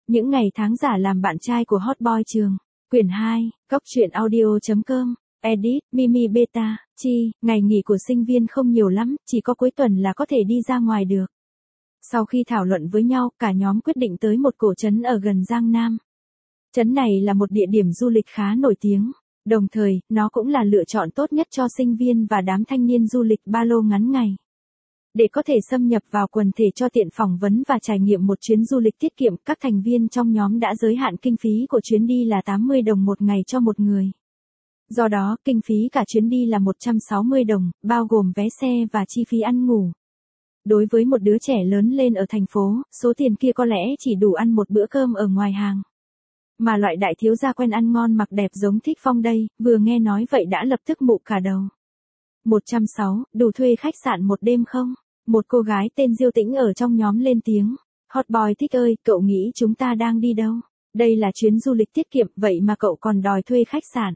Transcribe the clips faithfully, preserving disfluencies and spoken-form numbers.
Những ngày tháng giả làm bạn trai của Hot Boy Trường. Quyển hai, góc truyện audio.com. Edit, Mimi Beta, Chi, ngày nghỉ của sinh viên không nhiều lắm, chỉ có cuối tuần là có thể đi ra ngoài được. Sau khi thảo luận với nhau, cả nhóm quyết định tới một cổ trấn ở gần Giang Nam. Trấn này là một địa điểm du lịch khá nổi tiếng, đồng thời, nó cũng là lựa chọn tốt nhất cho sinh viên và đám thanh niên du lịch ba lô ngắn ngày. Để có thể xâm nhập vào quần thể cho tiện phỏng vấn và trải nghiệm một chuyến du lịch tiết kiệm, các thành viên trong nhóm đã giới hạn kinh phí của chuyến đi là tám mươi đồng một ngày cho một người. Do đó, kinh phí cả chuyến đi là một trăm sáu mươi đồng, bao gồm vé xe và chi phí ăn ngủ. Đối với một đứa trẻ lớn lên ở thành phố, số tiền kia có lẽ chỉ đủ ăn một bữa cơm ở ngoài hàng. Mà loại đại thiếu gia quen ăn ngon mặc đẹp giống Thích Phong đây, vừa nghe nói vậy đã lập tức mụ cả đầu. một trăm sáu mươi, đủ thuê khách sạn một đêm không? Một cô gái tên Diêu Tĩnh ở trong nhóm lên tiếng. Hot Boy Thích ơi, cậu nghĩ chúng ta đang đi đâu? Đây là chuyến du lịch tiết kiệm, vậy mà cậu còn đòi thuê khách sạn.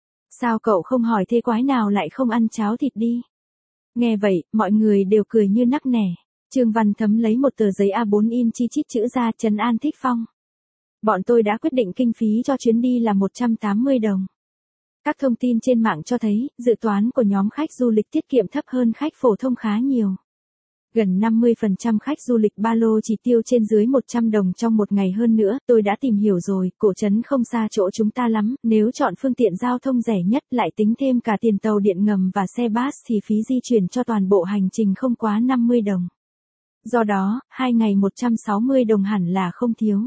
Sao cậu không hỏi thế quái nào lại không ăn cháo thịt đi? Nghe vậy, mọi người đều cười như nắc nẻ. Trương Văn Thấm lấy một tờ giấy A bốn in chi chít chữ ra trấn an Thích Phong. Bọn tôi đã quyết định kinh phí cho chuyến đi là một trăm tám mươi đồng. Các thông tin trên mạng cho thấy, dự toán của nhóm khách du lịch tiết kiệm thấp hơn khách phổ thông khá nhiều. Gần năm mươi phần trăm khách du lịch ba lô chỉ tiêu trên dưới một trăm đồng trong một ngày. Hơn nữa, tôi đã tìm hiểu rồi, cổ trấn không xa chỗ chúng ta lắm, nếu chọn phương tiện giao thông rẻ nhất lại tính thêm cả tiền tàu điện ngầm và xe bus thì phí di chuyển cho toàn bộ hành trình không quá năm mươi đồng. Do đó, hai ngày một trăm sáu mươi đồng hẳn là không thiếu.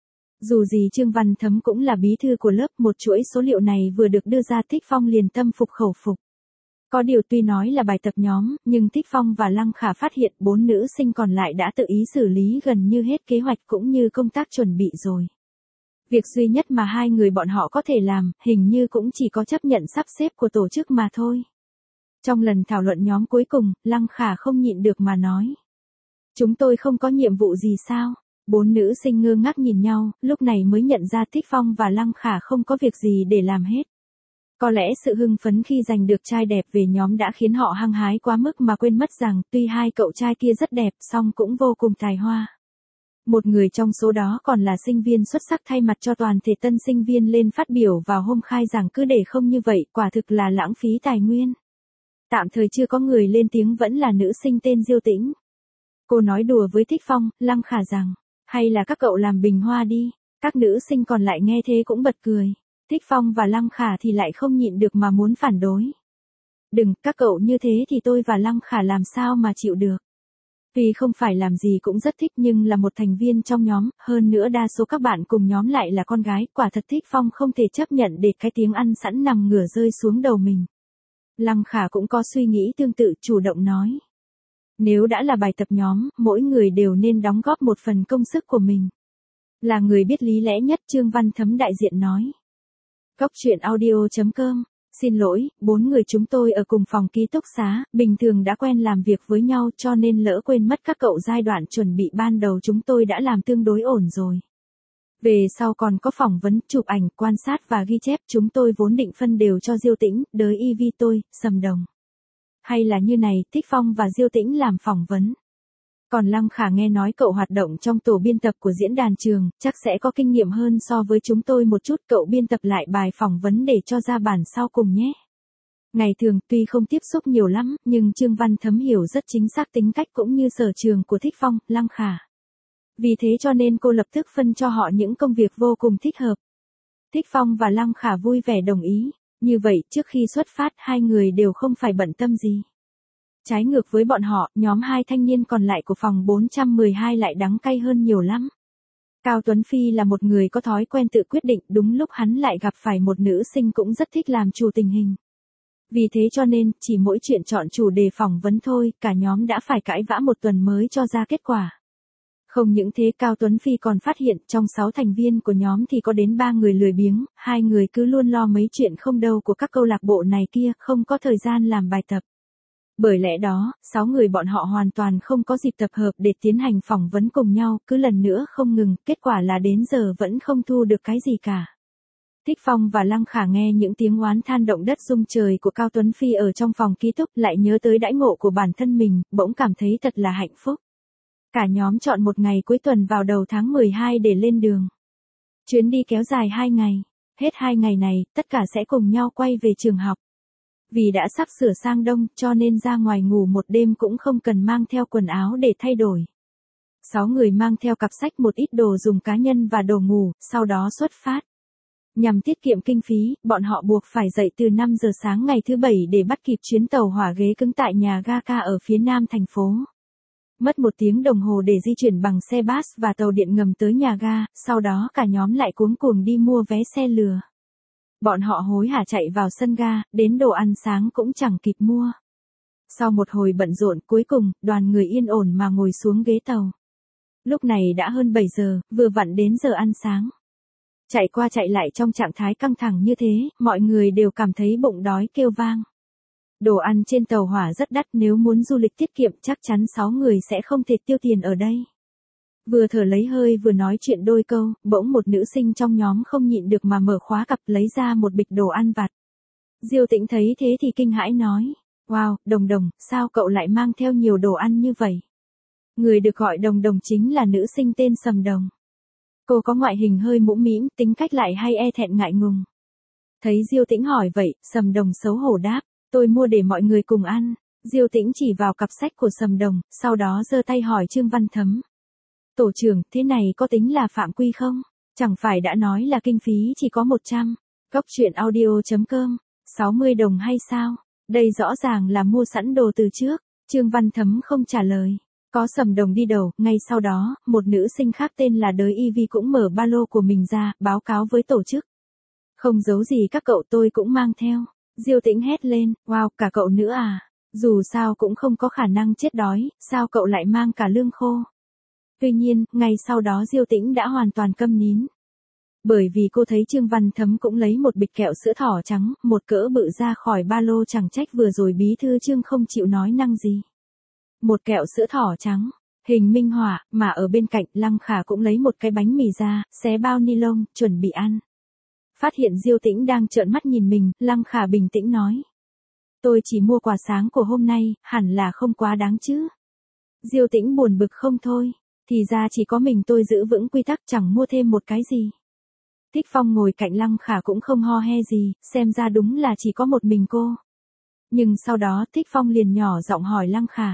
Dù gì Trương Văn Thấm cũng là bí thư của lớp, một chuỗi số liệu này vừa được đưa ra Thích Phong liền tâm phục khẩu phục. Có điều tuy nói là bài tập nhóm, nhưng Thích Phong và Lăng Khả phát hiện bốn nữ sinh còn lại đã tự ý xử lý gần như hết kế hoạch cũng như công tác chuẩn bị rồi. Việc duy nhất mà hai người bọn họ có thể làm, hình như cũng chỉ có chấp nhận sắp xếp của tổ chức mà thôi. Trong lần thảo luận nhóm cuối cùng, Lăng Khả không nhịn được mà nói. Chúng tôi không có nhiệm vụ gì sao? Bốn nữ sinh ngơ ngác nhìn nhau, lúc này mới nhận ra Thích Phong và Lăng Khả không có việc gì để làm hết. Có lẽ sự hưng phấn khi giành được trai đẹp về nhóm đã khiến họ hăng hái quá mức mà quên mất rằng, tuy hai cậu trai kia rất đẹp, song cũng vô cùng tài hoa. Một người trong số đó còn là sinh viên xuất sắc thay mặt cho toàn thể tân sinh viên lên phát biểu vào hôm khai giảng, cứ để không như vậy, quả thực là lãng phí tài nguyên. Tạm thời chưa có người lên tiếng vẫn là nữ sinh tên Diêu Tĩnh. Cô nói đùa với Thích Phong, Lăng Khả rằng, hay là các cậu làm bình hoa đi. Các nữ sinh còn lại nghe thế cũng bật cười. Thích Phong và Lăng Khả thì lại không nhịn được mà muốn phản đối. Đừng, các cậu như thế thì tôi và Lăng Khả làm sao mà chịu được. Vì không phải làm gì cũng rất thích nhưng là một thành viên trong nhóm, hơn nữa đa số các bạn cùng nhóm lại là con gái, quả thật Thích Phong không thể chấp nhận để cái tiếng ăn sẵn nằm ngửa rơi xuống đầu mình. Lăng Khả cũng có suy nghĩ tương tự, chủ động nói. Nếu đã là bài tập nhóm, mỗi người đều nên đóng góp một phần công sức của mình. Là người biết lý lẽ nhất, Trương Văn Thấm đại diện nói. Góc truyện audio.com. Xin lỗi, bốn người chúng tôi ở cùng phòng ký túc xá, bình thường đã quen làm việc với nhau cho nên lỡ quên mất các cậu giai đoạn chuẩn bị ban đầu chúng tôi đã làm tương đối ổn rồi. Về sau còn có phỏng vấn, chụp ảnh, quan sát và ghi chép, chúng tôi vốn định phân đều cho Diêu Tĩnh, đới y vi tôi, Sầm Đồng. Hay là như này, Thích Phong và Diêu Tĩnh làm phỏng vấn. Còn Lăng Khả nghe nói cậu hoạt động trong tổ biên tập của diễn đàn trường, chắc sẽ có kinh nghiệm hơn so với chúng tôi một chút, cậu biên tập lại bài phỏng vấn để cho ra bản sau cùng nhé. Ngày thường tuy không tiếp xúc nhiều lắm, nhưng Trương Văn Thấm hiểu rất chính xác tính cách cũng như sở trường của Thích Phong, Lăng Khả. Vì thế cho nên cô lập tức phân cho họ những công việc vô cùng thích hợp. Thích Phong và Lăng Khả vui vẻ đồng ý, như vậy trước khi xuất phát hai người đều không phải bận tâm gì. Trái ngược với bọn họ, nhóm hai thanh niên còn lại của phòng bốn trăm mười hai lại đắng cay hơn nhiều lắm. Cao Tuấn Phi là một người có thói quen tự quyết định, đúng lúc hắn lại gặp phải một nữ sinh cũng rất thích làm chủ tình hình. Vì thế cho nên, chỉ mỗi chuyện chọn chủ đề phỏng vấn thôi, cả nhóm đã phải cãi vã một tuần mới cho ra kết quả. Không những thế, Cao Tuấn Phi còn phát hiện trong sáu thành viên của nhóm thì có đến ba người lười biếng, hai người cứ luôn lo mấy chuyện không đâu của các câu lạc bộ này kia, không có thời gian làm bài tập. Bởi lẽ đó, sáu người bọn họ hoàn toàn không có dịp tập hợp để tiến hành phỏng vấn cùng nhau, cứ lần nữa không ngừng, kết quả là đến giờ vẫn không thu được cái gì cả. Thích Phong và Lăng Khả nghe những tiếng oán than động đất rung trời của Cao Tuấn Phi ở trong phòng ký túc, lại nhớ tới đãi ngộ của bản thân mình, bỗng cảm thấy thật là hạnh phúc. Cả nhóm chọn một ngày cuối tuần vào đầu tháng mười hai để lên đường. Chuyến đi kéo dài hai ngày. Hết hai ngày này, tất cả sẽ cùng nhau quay về trường học. Vì đã sắp sửa sang đông, cho nên ra ngoài ngủ một đêm cũng không cần mang theo quần áo để thay đổi. Sáu người mang theo cặp sách một ít đồ dùng cá nhân và đồ ngủ, sau đó xuất phát. Nhằm tiết kiệm kinh phí, bọn họ buộc phải dậy từ năm giờ sáng ngày thứ bảy để bắt kịp chuyến tàu hỏa ghế cứng tại nhà ga ca ở phía nam thành phố. Mất một tiếng đồng hồ để di chuyển bằng xe bus và tàu điện ngầm tới nhà ga, sau đó cả nhóm lại cuống cuồng đi mua vé xe lừa. Bọn họ hối hả chạy vào sân ga, đến đồ ăn sáng cũng chẳng kịp mua. Sau một hồi bận rộn, cuối cùng, đoàn người yên ổn mà ngồi xuống ghế tàu. Lúc này đã hơn bảy giờ, vừa vặn đến giờ ăn sáng. Chạy qua chạy lại trong trạng thái căng thẳng như thế, mọi người đều cảm thấy bụng đói kêu vang. Đồ ăn trên tàu hỏa rất đắt, nếu muốn du lịch tiết kiệm chắc chắn sáu người sẽ không thể tiêu tiền ở đây. Vừa thở lấy hơi vừa nói chuyện đôi câu, bỗng một nữ sinh trong nhóm không nhịn được mà mở khóa cặp lấy ra một bịch đồ ăn vặt. Diêu Tĩnh thấy thế thì kinh hãi nói, wow, Đồng Đồng, sao cậu lại mang theo nhiều đồ ăn như vậy? Người được gọi Đồng Đồng chính là nữ sinh tên Sầm Đồng. Cô có ngoại hình hơi mũm mĩm, tính cách lại hay e thẹn ngại ngùng. Thấy Diêu Tĩnh hỏi vậy, Sầm Đồng xấu hổ đáp, tôi mua để mọi người cùng ăn. Diêu Tĩnh chỉ vào cặp sách của Sầm Đồng, sau đó giơ tay hỏi Trương Văn Thấm. Tổ trưởng, thế này có tính là phạm quy không? Chẳng phải đã nói là kinh phí chỉ có một trăm. Góc truyện audio chấm com, sáu mươi đồng hay sao? Đây rõ ràng là mua sẵn đồ từ trước. Trương Văn Thấm không trả lời. Có Sầm Đồng đi đầu, ngay sau đó, một nữ sinh khác tên là Đới Y Vi cũng mở ba lô của mình ra, báo cáo với tổ chức. Không giấu gì các cậu, tôi cũng mang theo. Diêu Tĩnh hét lên, wow, cả cậu nữa à? Dù sao cũng không có khả năng chết đói, sao cậu lại mang cả lương khô? Tuy nhiên, ngay sau đó Diêu Tĩnh đã hoàn toàn câm nín. Bởi vì cô thấy Trương Văn Thấm cũng lấy một bịch kẹo sữa thỏ trắng, một cỡ bự ra khỏi ba lô, chẳng trách vừa rồi bí thư Trương không chịu nói năng gì. Một kẹo sữa thỏ trắng, hình minh họa, mà ở bên cạnh Lăng Khả cũng lấy một cái bánh mì ra, xé bao ni lông, chuẩn bị ăn. Phát hiện Diêu Tĩnh đang trợn mắt nhìn mình, Lăng Khả bình tĩnh nói. Tôi chỉ mua quà sáng của hôm nay, hẳn là không quá đáng chứ. Diêu Tĩnh buồn bực không thôi, thì ra chỉ có mình tôi giữ vững quy tắc, chẳng mua thêm một cái gì. Thích Phong ngồi cạnh Lăng Khả cũng không ho he gì, xem ra đúng là chỉ có một mình cô. Nhưng sau đó Thích Phong liền nhỏ giọng hỏi Lăng Khả.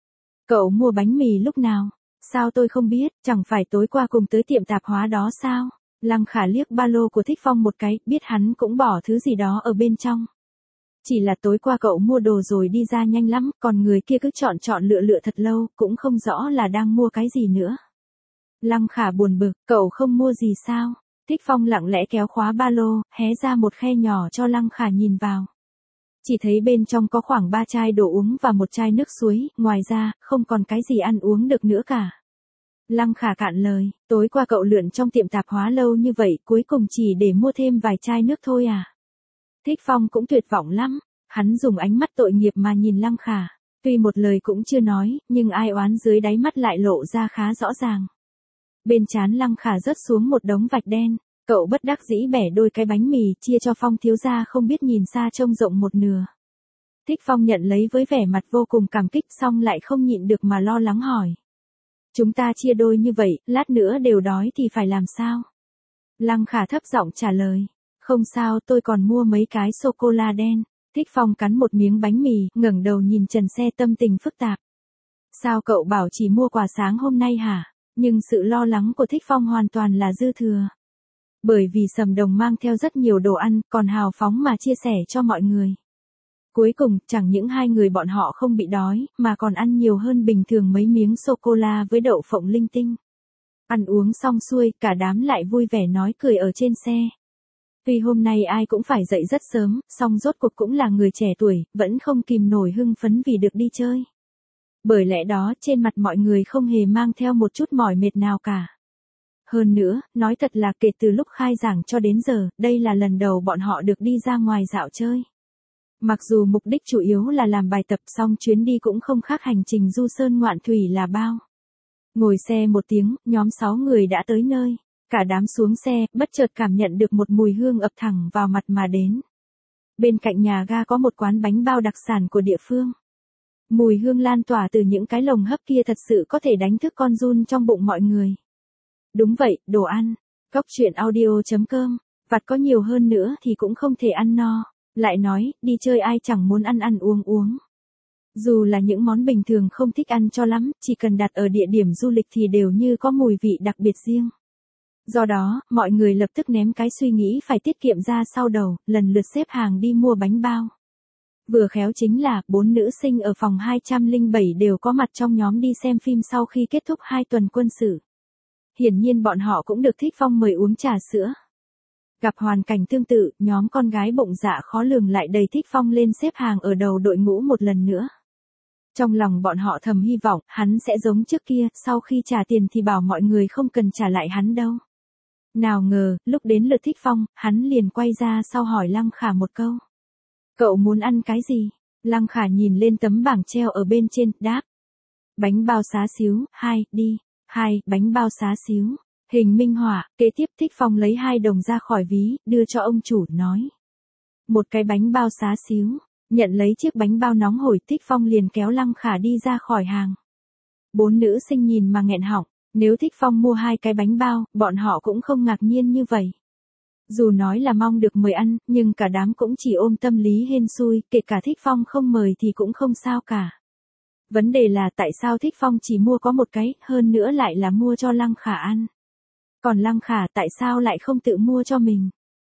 Cậu mua bánh mì lúc nào? Sao tôi không biết, chẳng phải tối qua cùng tới tiệm tạp hóa đó sao? Lăng Khả liếc ba lô của Thích Phong một cái, biết hắn cũng bỏ thứ gì đó ở bên trong. Chỉ là tối qua cậu mua đồ rồi đi ra nhanh lắm, còn người kia cứ chọn chọn lựa lựa thật lâu, cũng không rõ là đang mua cái gì nữa. Lăng Khả buồn bực, cậu không mua gì sao? Thích Phong lặng lẽ kéo khóa ba lô, hé ra một khe nhỏ cho Lăng Khả nhìn vào. Chỉ thấy bên trong có khoảng ba chai đồ uống và một chai nước suối, ngoài ra, không còn cái gì ăn uống được nữa cả. Lăng Khả cạn lời, tối qua cậu lượn trong tiệm tạp hóa lâu như vậy, cuối cùng chỉ để mua thêm vài chai nước thôi à? Thích Phong cũng tuyệt vọng lắm, hắn dùng ánh mắt tội nghiệp mà nhìn Lăng Khả, tuy một lời cũng chưa nói, nhưng ai oán dưới đáy mắt lại lộ ra khá rõ ràng. Bên trán Lăng Khả rớt xuống một đống vạch đen, cậu bất đắc dĩ bẻ đôi cái bánh mì chia cho Phong thiếu gia không biết nhìn xa trông rộng một nửa. Thích Phong nhận lấy với vẻ mặt vô cùng cảm kích, xong lại không nhịn được mà lo lắng hỏi. Chúng ta chia đôi như vậy, lát nữa đều đói thì phải làm sao? Lăng Khả thấp giọng trả lời. Không sao, tôi còn mua mấy cái sô-cô-la đen. Thích Phong cắn một miếng bánh mì, ngẩng đầu nhìn Trần Xe tâm tình phức tạp. Sao cậu bảo chỉ mua quà sáng hôm nay hả? Nhưng sự lo lắng của Thích Phong hoàn toàn là dư thừa. Bởi vì Sầm Đồng mang theo rất nhiều đồ ăn, còn hào phóng mà chia sẻ cho mọi người. Cuối cùng, chẳng những hai người bọn họ không bị đói, mà còn ăn nhiều hơn bình thường mấy miếng sô-cô-la với đậu phộng linh tinh. Ăn uống xong xuôi, cả đám lại vui vẻ nói cười ở trên xe. Vì hôm nay ai cũng phải dậy rất sớm, song rốt cuộc cũng là người trẻ tuổi, vẫn không kìm nổi hưng phấn vì được đi chơi. Bởi lẽ đó, trên mặt mọi người không hề mang theo một chút mỏi mệt nào cả. Hơn nữa, nói thật là kể từ lúc khai giảng cho đến giờ, đây là lần đầu bọn họ được đi ra ngoài dạo chơi. Mặc dù mục đích chủ yếu là làm bài tập, song chuyến đi cũng không khác hành trình du sơn ngoạn thủy là bao. Ngồi xe một tiếng, nhóm sáu người đã tới nơi. Cả đám xuống xe, bất chợt cảm nhận được một mùi hương ập thẳng vào mặt mà đến. Bên cạnh nhà ga có một quán bánh bao đặc sản của địa phương. Mùi hương lan tỏa từ những cái lồng hấp kia thật sự có thể đánh thức con giun trong bụng mọi người. Đúng vậy, đồ ăn. Cóc truyện audio chấm com. Vặt có nhiều hơn nữa thì cũng không thể ăn no. Lại nói, đi chơi ai chẳng muốn ăn ăn uống uống. Dù là những món bình thường không thích ăn cho lắm, chỉ cần đặt ở địa điểm du lịch thì đều như có mùi vị đặc biệt riêng. Do đó, mọi người lập tức ném cái suy nghĩ phải tiết kiệm ra sau đầu, lần lượt xếp hàng đi mua bánh bao. Vừa khéo chính là, bốn nữ sinh ở phòng hai trăm lẻ bảy đều có mặt trong nhóm đi xem phim sau khi kết thúc hai tuần quân sự. Hiển nhiên bọn họ cũng được Thích Phong mời uống trà sữa. Gặp hoàn cảnh tương tự, nhóm con gái bụng dạ khó lường lại đầy Thích Phong lên xếp hàng ở đầu đội ngũ một lần nữa. Trong lòng bọn họ thầm hy vọng, hắn sẽ giống trước kia, sau khi trả tiền thì bảo mọi người không cần trả lại hắn đâu. Nào ngờ, lúc đến lượt Thích Phong, hắn liền quay ra sau hỏi Lăng Khả một câu. Cậu muốn ăn cái gì? Lăng Khả nhìn lên tấm bảng treo ở bên trên, đáp. Bánh bao xá xíu, hai, đi. Hai, bánh bao xá xíu. Hình minh họa, kế tiếp Thích Phong lấy hai đồng ra khỏi ví, đưa cho ông chủ, nói. Một cái bánh bao xá xíu. Nhận lấy chiếc bánh bao nóng hổi, Thích Phong liền kéo Lăng Khả đi ra khỏi hàng. Bốn nữ sinh nhìn mà nghẹn họng, nếu Thích Phong mua hai cái bánh bao, bọn họ cũng không ngạc nhiên như vậy. Dù nói là mong được mời ăn, nhưng cả đám cũng chỉ ôm tâm lý hên xui, kể cả Thích Phong không mời thì cũng không sao cả. Vấn đề là tại sao Thích Phong chỉ mua có một cái, hơn nữa lại là mua cho Lăng Khả ăn. Còn Lăng Khả tại sao lại không tự mua cho mình?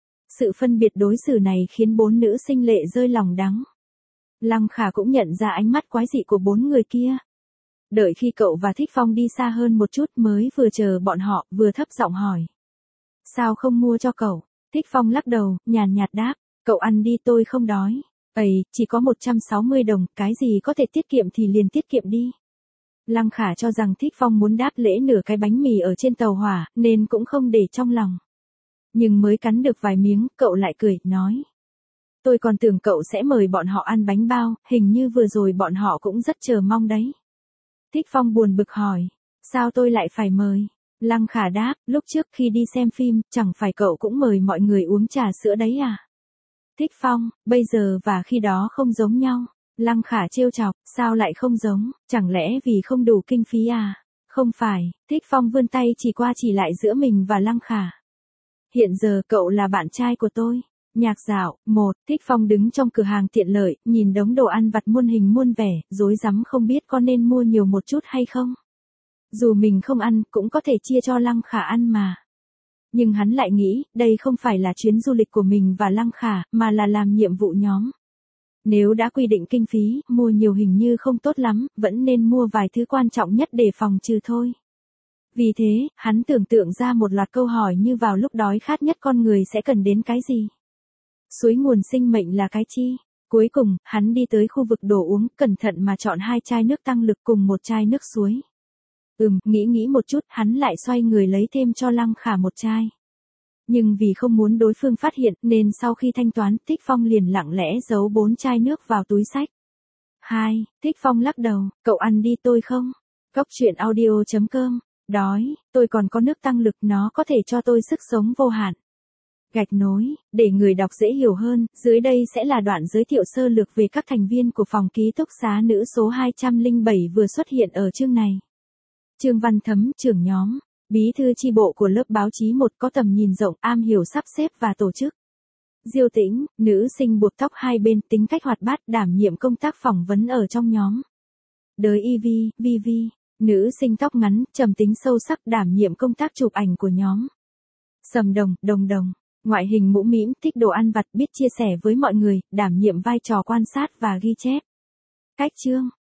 Sự phân biệt đối xử này khiến bốn nữ sinh lệ rơi lòng đắng. Lăng Khả cũng nhận ra ánh mắt quái dị của bốn người kia. Đợi khi cậu và Thích Phong đi xa hơn một chút mới vừa chờ bọn họ, vừa thấp giọng hỏi. Sao không mua cho cậu? Thích Phong lắc đầu, nhàn nhạt đáp, cậu ăn đi tôi không đói. Ây, chỉ có một trăm sáu mươi đồng, cái gì có thể tiết kiệm thì liền tiết kiệm đi. Lăng Khả cho rằng Thích Phong muốn đáp lễ nửa cái bánh mì ở trên tàu hỏa, nên cũng không để trong lòng. Nhưng mới cắn được vài miếng, cậu lại cười, nói. Tôi còn tưởng cậu sẽ mời bọn họ ăn bánh bao, hình như vừa rồi bọn họ cũng rất chờ mong đấy. Thích Phong buồn bực hỏi, sao tôi lại phải mời? Lăng Khả đáp, lúc trước khi đi xem phim, chẳng phải cậu cũng mời mọi người uống trà sữa đấy à? Thích Phong, bây giờ và khi đó không giống nhau. Lăng Khả trêu chọc, sao lại không giống, chẳng lẽ vì không đủ kinh phí à? Không phải, Thích Phong vươn tay chỉ qua chỉ lại giữa mình và Lăng Khả. Hiện giờ cậu là bạn trai của tôi. Nhạc dạo, một, Thích Phong đứng trong cửa hàng tiện lợi, nhìn đống đồ ăn vặt muôn hình muôn vẻ, rối rắm không biết có nên mua nhiều một chút hay không. Dù mình không ăn, cũng có thể chia cho Lăng Khả ăn mà. Nhưng hắn lại nghĩ, đây không phải là chuyến du lịch của mình và Lăng Khả, mà là làm nhiệm vụ nhóm. Nếu đã quy định kinh phí, mua nhiều hình như không tốt lắm, vẫn nên mua vài thứ quan trọng nhất để phòng trừ thôi. Vì thế, hắn tưởng tượng ra một loạt câu hỏi như vào lúc đói khát nhất con người sẽ cần đến cái gì? Suối nguồn sinh mệnh là cái chi? Cuối cùng, hắn đi tới khu vực đồ uống, cẩn thận mà chọn hai chai nước tăng lực cùng một chai nước suối. Ừm, nghĩ nghĩ một chút, hắn lại xoay người lấy thêm cho Lăng Khả một chai. Nhưng vì không muốn đối phương phát hiện, nên sau khi thanh toán, Thích Phong liền lặng lẽ giấu bốn chai nước vào túi xách. Hai, Thích Phong lắc đầu, cậu ăn đi tôi không? Cóc truyện audio chấm com, đói, tôi còn có nước tăng lực, nó có thể cho tôi sức sống vô hạn. Gạch nối, để người đọc dễ hiểu hơn, dưới đây sẽ là đoạn giới thiệu sơ lược về các thành viên của phòng ký túc xá nữ số hai trăm lẻ bảy vừa xuất hiện ở chương này. Trương Văn Thấm, trưởng nhóm, bí thư chi bộ của lớp báo chí một, có tầm nhìn rộng, am hiểu sắp xếp và tổ chức. Diêu Tĩnh, nữ sinh buộc tóc hai bên, tính cách hoạt bát, đảm nhiệm công tác phỏng vấn ở trong nhóm. Đới Y Vi, Vi Vi, nữ sinh tóc ngắn, trầm tính sâu sắc, đảm nhiệm công tác chụp ảnh của nhóm. Sầm Đồng, Đồng Đồng, ngoại hình mũm mĩm, thích đồ ăn vặt, biết chia sẻ với mọi người, đảm nhiệm vai trò quan sát và ghi chép. Cách chương,